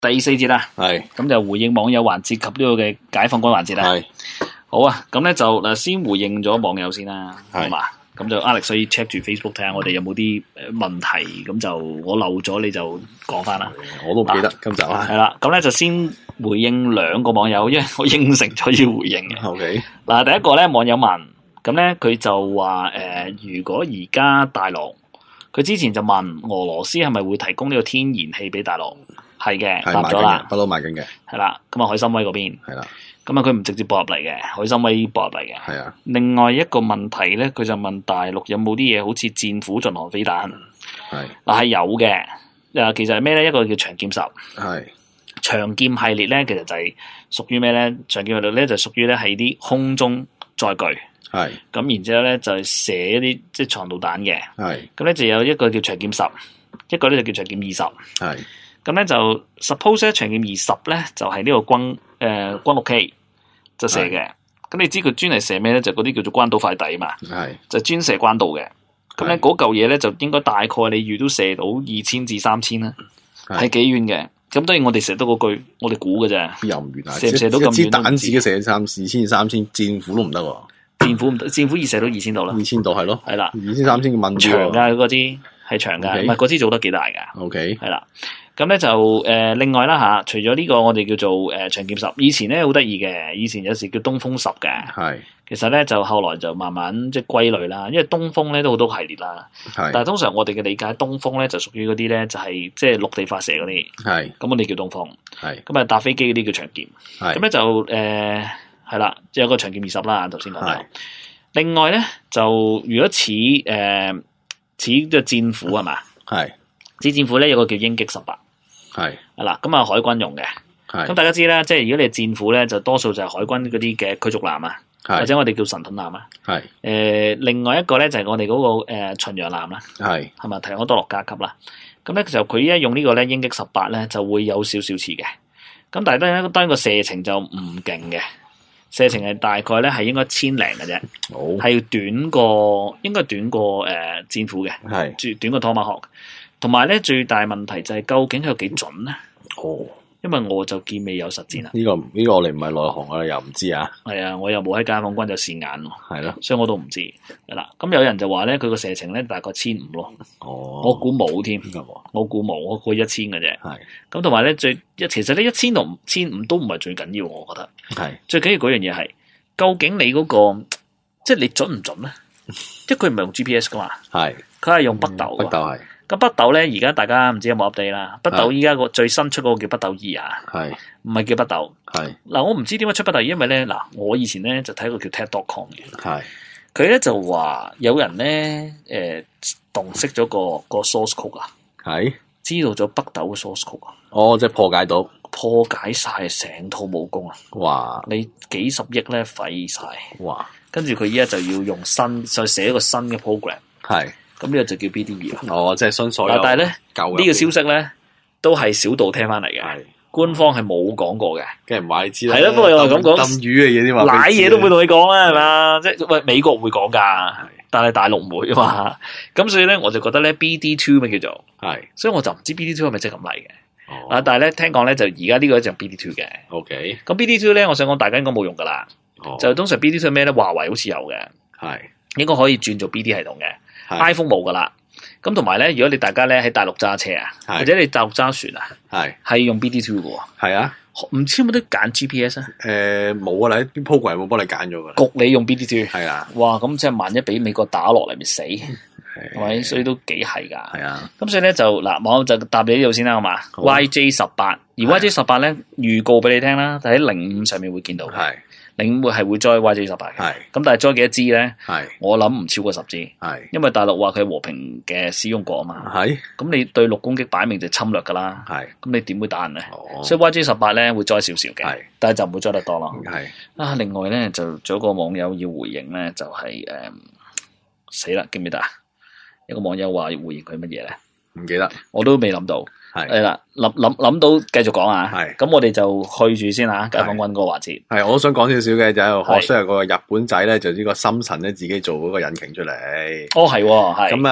第4節啦， 係咁就回應網友環節及呢個嘅解放軍環節啦。 係好啊，咁咧就嗱先回應咗網友先啦， 係好嘛？咁就 Alex 所以 check 住 Facebook 睇下我哋有冇啲問題，咁就我漏咗你就講翻啦。 我都記得今集啊。 係啦，咁咧就先回應2個網友，因為我應承咗要回應嘅。 OK， 嗱，第一個咧網友問，咁咧佢就話如果而家大陸，佢之前就問俄羅斯係咪會提供呢個天然氣俾大陸？係嘅，答咗啦， 不嬲買緊嘅。 係啦，咁啊海參崴嗰邊， 係啦， 咁啊佢唔直接播入嚟嘅，海參崴播入嚟嘅。 係啊， 另外一個問題咧，佢就問大陸有冇啲嘢好似戰斧巡航飛彈？ 係嗱係有嘅，其實係咩咧？一個叫長劍10， 係長劍系列咧，其實就係屬於咩咧？長劍系列咧就屬於咧係啲空中載具， 係咁然之後咧就係射一啲即係長導彈嘅。 係咁咧就有一個叫長劍10，一個咧就叫長劍20。 係咁咧就 suppose 咧長劍20咧就係呢個軍6 K 就射嘅。咁你知佢專係射咩咧？就嗰啲叫做關島快遞嘛， 係就專射關島嘅。咁咧嗰嚿嘢咧就應該大概你預都射到2000至3000啦，係幾遠嘅。咁當然我哋射得嗰句，我哋估嘅啫。 又唔遠啊？ 射唔射到咁遠？ 一支彈自己射2000、3000，戰斧都唔得喎。 戰斧唔得，戰斧易射到2000度啦。 2000度係咯， 係啦 ，2000、3000嘅問長㗎嗰支係長㗎，唔係嗰支做得幾大㗎。 OK， 係啦。咁咧就另外啦嚇，除咗呢個我哋叫做長劍10，以前咧好得意嘅，以前有時叫東風10嘅。 係其實咧就後來就慢慢即係歸類啦，因為東風咧都好多系列啦。 係， 但係通常我哋嘅理解，東風咧就屬於嗰啲咧就係即係陸地發射嗰啲。 係咁我哋叫東風。 係咁啊搭飛機嗰啲叫長劍。 係咁咧就係啦，有個長劍20啦，頭先講係咗。另外咧就如果似嘅戰斧係嘛？ 係似戰斧咧有個叫鷹擊18。 係係啦，咁啊海軍用嘅。咁係大家知啦，即係如果你係戰斧咧，就多數就係海軍嗰啲嘅驅逐艦啊，或係者我哋叫神盾艦啊。 係另外一個咧就係我哋嗰個巡洋艦啦， 係係咪提可多洛加級啦？咁咧就佢依家用呢個咧鷹擊18咧就會有少少似嘅。咁但係當然個射程就唔勁嘅，射程係大概咧係應該1000零嘅啫， 好係應該短過戰斧嘅， 係短過 Tomahawk。同埋咧最大問題就係究竟佢有幾準咧？ 哦。 因為我就見未有實戰啊。 呢個我哋唔係內行，我哋又唔知啊。 係啊，我又冇喺解放軍就試眼喎。 係咯， 所以我都唔知。係啦，咁有人就話咧，佢個射程咧大概1500咯。 哦， 我估冇添， 咁喎， 我估冇，我估1000嘅啫。 係咁同埋咧其實呢1000同1500都唔係最緊要，我覺得。 係最緊要嗰樣嘢係，究竟你嗰個即係你準唔準咧？即係佢唔係用 GPS 噶嘛， 係佢係用北斗。 北斗係咁北斗咧，而家大家唔知有冇 update 啦。北斗依家個最新出嗰個叫北斗2啊， 係唔係叫北斗。 係嗱，我唔知點解出北斗2，因為咧嗱，我以前咧就睇過叫 TED.com 嘅。 係佢咧就話有人咧洞悉咗個 source code 啊， 係知道咗北斗嘅 source code 啊， 哦，即係破解到， 破解晒成套武功啊！ 哇你幾十億咧廢晒， 哇跟住佢依家就要用再寫一個新嘅 program， 係咁呢個就叫 BD2 啦。 哦，即係新所有但係咧舊呢個消息咧都係小道聽翻嚟嘅， 係官方係冇講過嘅。 梗係唔話你知啦， 係啦，不過又係咁講抌魚嘅嘢添嘛， 奶嘢都會同你講啦，係嘛？即係喂，美國會講㗎，但係大陸唔會啊嘛。咁所以咧，我就覺得咧 BD2 咩叫做， 係所以我就唔知 BD2 係咪即係咁嚟嘅。 哦但係咧聽講咧就而家呢個就 BD2 嘅。 OK 咁 BD2 咧，我想講大家應該冇用㗎啦。 哦就通常 BD2 係咩咧？華為好似有嘅， 係應該可以轉做 BD 系統嘅。 係 iPhone 冇㗎啦。咁同埋咧，如果你大家咧喺大陸揸車啊， 係或者你大陸揸船啊， 係係用 BD2 嘅喎。 係啊， 唔知有冇得揀 GPS 啊？ 冇啊，你啲 program 有冇幫你揀咗㗎？ 焗你用 BD2。 係啊， 哇！咁即係萬一俾美國打落嚟，咪死係咪？所以都幾係㗎。 係啊， 咁所以咧就嗱，網友就答你呢度先啦，好嘛好 ？YJ18，而 YJ18咧預告俾你聽啦，就喺05上面會見到嘅。 係 05係會載 YJ18 嘅。 係咁但係載幾多支咧？ 係我諗唔超過10支， 係因為大陸話佢係和平嘅使用國啊嘛。 係咁你對陸攻擊擺明就侵略㗎啦。 係咁你點會打人咧？ 哦， 所以 YJ18咧會載少少嘅係， 但係就唔會載得多咯。 係啊，另外咧就仲有一個網友要回應咧，就係死啦，記唔記得啊？有個網友話要回應佢乜嘢咧？ 唔記得我都未諗到。 係係啦，諗到繼續講啊。 係咁我哋就去住先啊，解放軍嗰個環節。 係，我都想講少少嘅就係係學識有個日本仔咧，就呢個深層咧自己做嗰個引擎出嚟。 哦，係喎，係。 咁啊，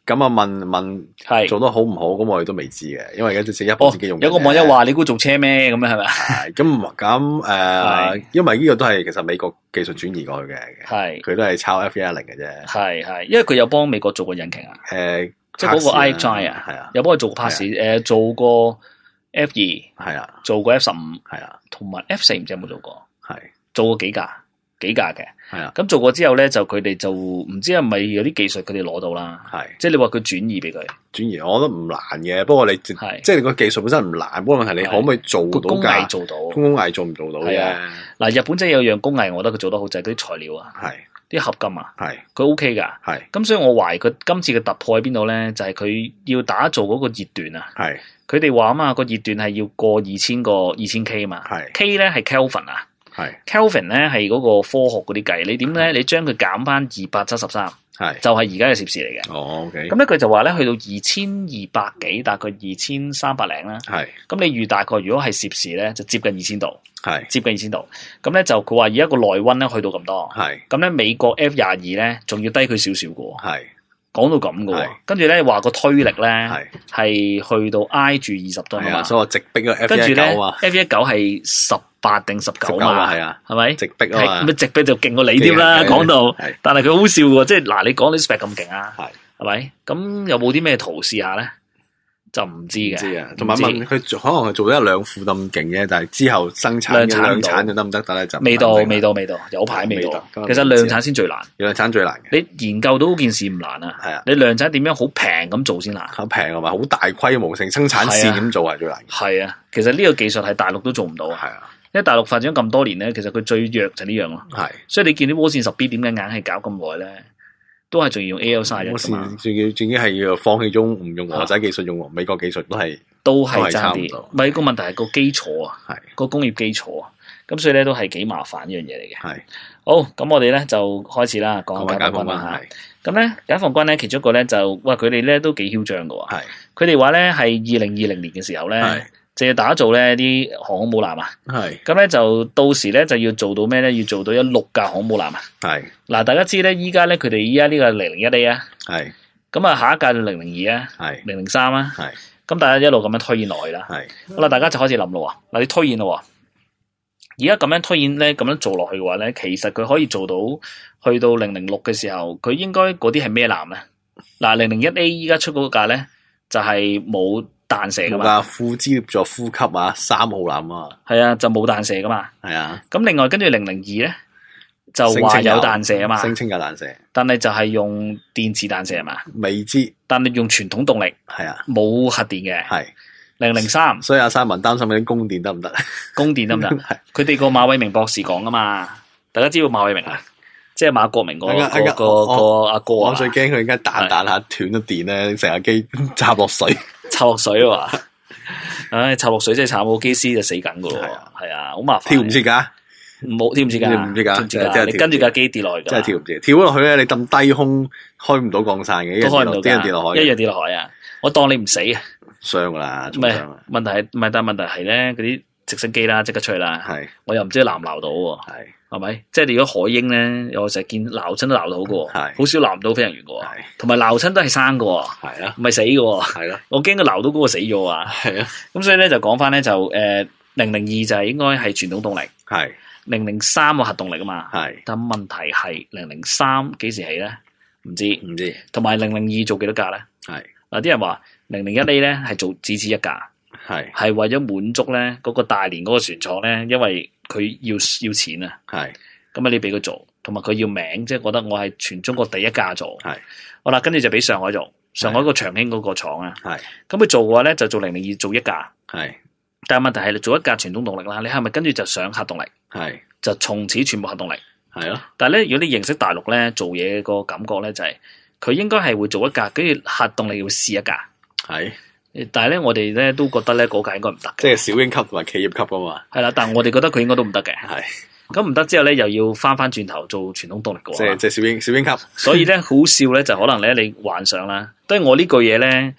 咁啊問係做得好唔好，咁我哋都未知嘅，因為而家只一部自己用嘅。 有個網友話你估做車咩咁樣係咪？ 係咁因為呢個都係其實美國技術轉移過去嘅， 係佢都係抄 F110嘅啫。 係，因為佢有幫美國做過引擎啊，即係嗰個 iDrive 啊， 係啊， 有幫佢做過 pass，做過 F2， 係啊， 做過 F15， 係啊， 同埋 F4唔知有冇做過？ 係做過幾架嘅。 係啊， 咁做過之後咧，就佢哋就唔知係咪有啲技術佢哋攞到啦。 係， 即係你話佢轉移俾佢轉移，我覺得唔難嘅。不過你即係個技術本身唔難，不過問題你可唔可以做到工藝做到？ 工藝做唔做到嘅？ 嗱，日本真係有樣工藝，我覺得佢做得好就係啲材料啊， 係啲合金啊， 係佢 OK 㗎。 係咁，所以我懷疑佢今次嘅突破喺邊度咧？就係佢要打造嗰個熱段啊。 係佢哋話啊嘛，個熱段係要過2000 K 啊嘛。 係 K 咧係 Kelvin 啊。 係 Kelvin 咧係嗰個科學嗰啲計，你點咧？你將佢減翻273， 係就係而家嘅攝氏嚟嘅。 哦 OK。 咁咧佢就話咧，去到2200幾，大概2300零啦。 係咁你預大概如果係攝氏咧，就接近2000度， 係接近2000度。咁咧就佢話而家個內溫咧去到咁多， 係咁咧美國 F22咧仲要低佢少少嘅喎。 係講到咁嘅喎，跟住咧話個推力咧係去到挨住20噸啊嘛， 所以我直逼個 F19 跟住咧啊 F19係18定19嘛， 係啊， 係咪？ 直逼啊嘛， 咁直逼就勁過你添啦，講到，但係佢好笑喎，即係嗱，你講啲 spec 咁勁啊，係咪？咁有冇啲咩圖試下咧？就唔知嘅， 知啊，同埋問佢可能佢做咗1-2副咁勁嘅，但係之後生產量產就得唔得？但係就未到，有排未到。其實量產先最難， 量產最難嘅。 你研究到嗰件事唔難啊， 係啊， 你量產點樣好平咁做先難， 好平同埋好大規模性生產線咁做係最難。 係啊，其實呢個技術係大陸都做唔到啊。係啊，因為大陸發展咗咁多年咧，其實佢最弱就呢樣咯。係，所以你見啲渦線10B點解硬係搞咁耐咧？都係仲要用 AL31㗎嘛，仲要係要放棄唔用俄仔技術，用美國技術都係差唔多。唔係個問題係個基礎啊，個工業基礎啊，咁所以咧都係幾麻煩呢樣嘢嚟嘅。係好，咁我哋咧就開始啦，講下解放軍啦嚇。咁咧解放軍咧其中一個咧就哇佢哋咧都幾囂張㗎喎。係佢哋話咧係2020年嘅時候咧。就要打造咧啲航空母艦啊，係咁咧就到時咧就要做到咩咧？要做到有6架航空母艦啊，係嗱，大家知咧，依家咧佢哋依家呢個001A啊，係咁啊，下一屆就002啊，係003啊，係咁，大家一路咁樣推演落去啦，係好啦，大家就開始諗咯喎，嗱，你推演咯喎，而家咁樣推演咧，咁樣做落去嘅話咧，其實佢可以做到去到006嘅時候，佢應該嗰啲係咩艦咧？嗱，001A 依家出嗰架咧就係冇彈射噶嘛， 副支協助呼吸啊，3號艦啊， 係啊，就冇彈射噶嘛，係啊。咁另外跟住002咧，就話有彈射啊嘛， 聲稱有彈射， 但係就係用電磁彈射係嘛， 未知， 但係用傳統動力，係啊，冇核電嘅，係003。所以阿三文擔心嗰啲供電得唔得？ 供電得唔得？佢哋個馬偉明博士講噶嘛，大家知道馬偉明啊？即係馬國明個阿哥啊！ 我最驚佢而家彈下斷咗電咧，成架機插落水， 插落水啊！唉，插落水真係慘，個機師就死緊噶咯，係啊，好麻煩。 跳唔切噶， 冇跳唔切噶， 唔知噶，即係你跟住架機跌落去， 真係跳唔切。跳咗落去咧，你咁低空開唔到降傘嘅， 都開唔到， 啲人跌落海， 一樣跌落海啊！我當你唔死啊， 傷噶啦， 唔係問題係，唔係但係問題係咧，嗰啲直升機啦，即刻出去啦，係我又唔知撈唔撈到喎，係咪？即係如果海鷹咧，我成日見撈親都撈到嘅，係好少撈唔到飛行員嘅，同埋撈親都係生嘅，係啊，唔係死嘅，係咯。我驚佢撈到嗰個死咗啊，係啊。咁所以咧就講翻咧就002就係應該係傳統動力，係003個核動力啊嘛，係。但問題係003幾時起咧？唔知。同埋002做幾多架咧？係嗱，啲人話001A 咧係做只此一架，係為咗滿足咧嗰個大連嗰個船廠咧，因為佢要錢啊，係咁啊，你俾佢做，同埋佢要名，即係覺得我係全中國第一架做，係好啦，跟住就俾上海做，上海個長興嗰個廠啊，係咁佢做嘅話咧就做002做一架，係，但係問題係你做一架傳統動力啦，你係咪跟住就上核動力？係就從此全部核動力，係咯。但係咧，如果你認識大陸咧做嘢個感覺咧就係佢應該係會做一架，跟住核動力要試一架，係。但係咧，我哋咧都覺得咧嗰架應該唔得， 即係小鷹級同埋企業級噶嘛。係啦，但係我哋覺得佢應該都唔得嘅。係咁唔得之後咧，又要翻轉頭做傳統動力嘅話， 即係小鷹級。 所以咧好笑咧，就可能咧你幻想啦。當然我呢句嘢咧，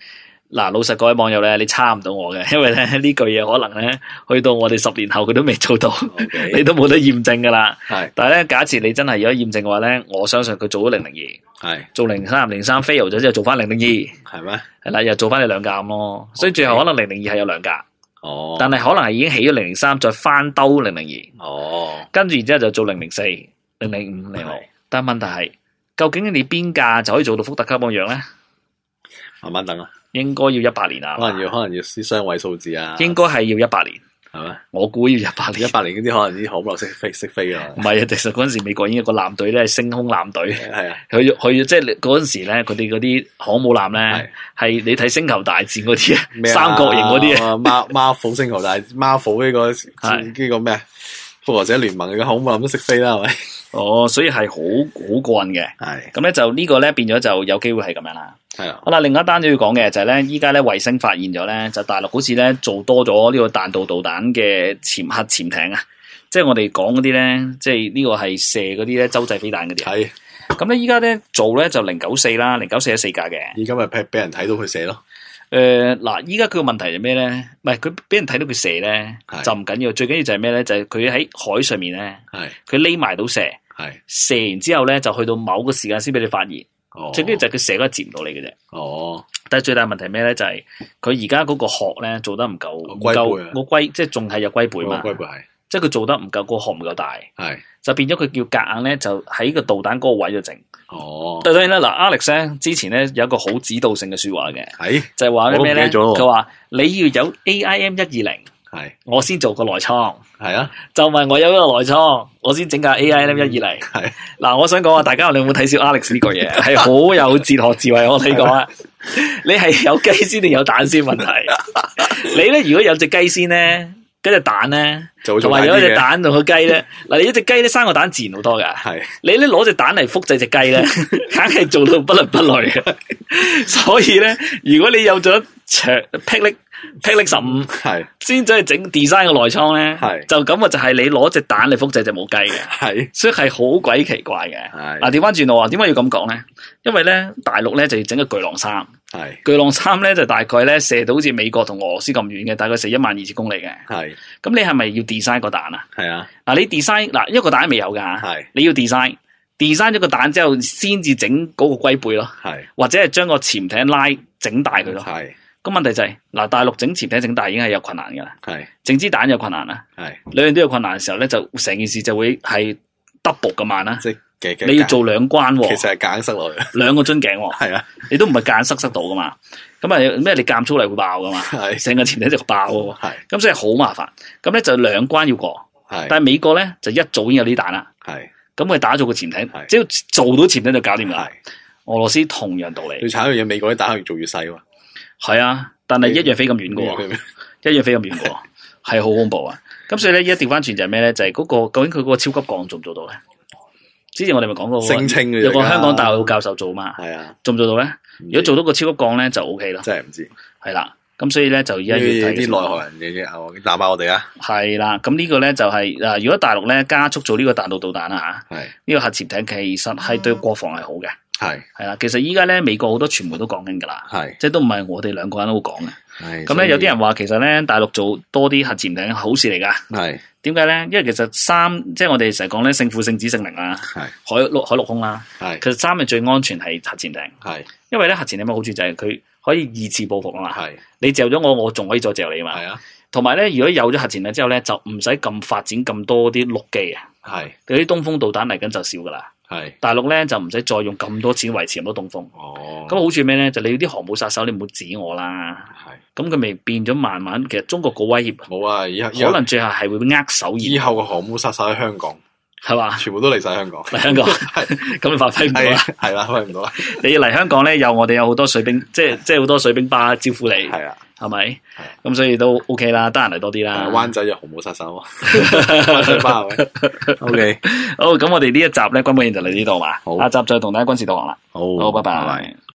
嗱，老實各位網友咧，你差唔到我嘅，因為咧呢句嘢可能咧去到我哋10年後佢都未做到， Okay. 你都冇得驗證噶啦。 係， 但係咧假設你真係有得驗證嘅話咧，我相信佢做咗002， 係做03 fail 咗之後做翻002， 係咩？ 係啦，又做翻你兩架咁咯，所以最後可能002係有兩架。 哦， 但係可能係已經起咗003，再翻兜002。 哦， 跟住然之後就做004、005、006。但係問題係，究竟你邊架就可以做到福特級咁樣咧？ 慢慢等啊。 應該要18年啊， 可能要啲雙位數字啊。 應該係要18年， 係咩？ 我估要18年。 18年嗰啲可能啲航母識飛啊。 唔係啊，其實嗰陣時美國已經有個艦隊咧，係星空艦隊。 係啊， 佢即係嗰陣時咧，佢哋嗰啲航母艦咧，係你睇星球大戰嗰啲啊，三角形嗰啲啊。 Marvel 星球大 Marvel 呢個咩啊？復仇者聯盟嘅航母艦都識飛啦，係咪？ 哦，所以係好過癮嘅。 係咁咧就呢個咧變咗就有機會係咁樣啦。 係啊。 好啦，另外一單都要講嘅就係咧，依家咧衛星發現咗咧，就大陸好似咧做多咗呢個彈道導彈嘅核潛艇啊，即係我哋講嗰啲咧，即係呢個係射嗰啲咧洲際飛彈嗰啲。係。咁咧依家咧做咧就094啦，094有4架嘅。 而家咪俾人睇到佢射咯。 嗱，依家佢個問題係咩咧？唔係佢俾人睇到佢射咧，就唔緊要，最緊要就係咩咧？就係佢喺海上面咧，佢匿埋到射，射完之後咧就去到某個時間先俾你發現。最緊要就係佢射嗰個接唔到你嘅啫。哦，但係最大問題係咩咧？就係佢而家嗰個殼咧做得唔夠，即係仲係有龜背嘛。即係佢做得唔夠，個殼唔夠大，就變咗佢叫夾硬咧，就喺個導彈嗰個位度整。哦，當然啦，嗱 Alex 咧之前咧有一個好指導性嘅說話嘅，就係話咩咧？佢話你要有 AIM-120，我先做個內艙。係啊，就問我有個內艙，我先整架 AIM-120。係嗱，我想講啊，大家你有冇睇小 Alex 呢個嘢？係好有哲學智慧，我睇過啊。你係有雞先定有蛋先問題？你咧如果有隻雞先咧？嗰隻蛋咧，同埋有一隻蛋同個雞咧，嗱，你一隻雞咧生個蛋自然好多噶，係你咧攞隻蛋嚟複製隻雞咧，梗係做到不倫不類嘅。所以咧，如果你有咗霹靂15，係先走去整 design 個內艙咧，係就咁啊，就係你攞隻蛋嚟複製隻母雞嘅，係，所以係好鬼奇怪嘅。係嗱，調翻轉我話，點解要咁講咧？因為咧，大陸咧就要整個巨浪3。係巨浪3咧就大概咧射到好似美國同俄羅斯咁遠嘅，大概射12000公里嘅。係咁你係咪要 design 個彈啊？係啊。嗱，你 design 嗱一個彈未有噶，係你要 design 咗個彈之後先至整嗰個龜背咯。係或者係將個潛艇拉整大佢咯。係咁問題就係嗱，大陸整潛艇整大已經係有困難噶啦。係整支彈有困難啦。係兩樣都有困難嘅時候咧，就成件事就會係 double 咁慢啦。你要做2關， 其實係夾硬塞落去 2個樽頸，係啊，你都唔係夾硬塞到噶嘛，咁啊咩你夾粗嚟會爆噶嘛，係成個潛艇就爆喎，係，咁所以好麻煩，咁咧就2關要過，係，但係美國咧就一早已經有啲彈啦，係，咁佢打造個潛艇，只要做到潛艇就搞掂啦，俄羅斯同樣道理，最慘嘅嘢美國啲彈越做越細喎， 係啊，但係一樣飛咁遠噶喎，一樣飛咁遠噶喎，係好恐怖啊，咁所以咧一調翻轉就係咩咧，就係嗰個究竟佢嗰個超級鋼做唔做到咧？之前我哋咪講過， 聲稱嘅有個香港大學教授做嘛， 係啊， 做唔做到咧？如果做到個超級鋼咧，就 OK 咯。 真係唔知，係啦，咁所以咧就而家要睇啲內河人嘅打爆我哋啊！ 係啦，咁呢個咧就係嗱，如果大陸咧加速做呢個彈道導彈啊嚇，呢個核潛艇其實係對國防係好嘅，係啦。其實依家咧美國好多傳媒都講緊㗎啦，即係都唔係我哋2個人都講嘅。咁咧有啲人話其實咧大陸做多啲核潛艇好事嚟㗎。係點解咧？因為其實即係我哋成日講咧勝負聖子聖靈啦，海陸空啦，其實3係最安全係核潛艇。係因為咧核潛艇嘅好處就係佢可以2次報復啊嘛。係你嚼咗我仲可以再嚼你啊嘛。係啊。同埋咧，如果有咗核潛艇之後咧，就唔使咁發展咁多啲陸基啊。係嗰啲東風導彈嚟緊就少㗎啦。係大陸咧就唔使再用咁多錢維持咁多東風。哦，咁好處咩咧？就你啲航母殺手，你唔好指我啦。係咁佢咪變咗慢慢，其實中國個威脅冇啊，以後可能最後係會握手而以後個航母殺手喺香港係嘛，全部都嚟晒香港。 嚟香港係咁你發揮唔到啦， 係啦，發揮唔到啦。 你嚟香港咧，我哋有好多水兵，即係好多水兵巴招呼你。係啊。係咪？咁所以都 OK 啦，得閒嚟多啲啦。 灣仔有航母殺手，灣仔巴係咪 ？OK， 好，咁我哋呢一集咧，軍本就嚟呢度嘛。好，下集再同大家軍事導航啦。 好， 拜拜。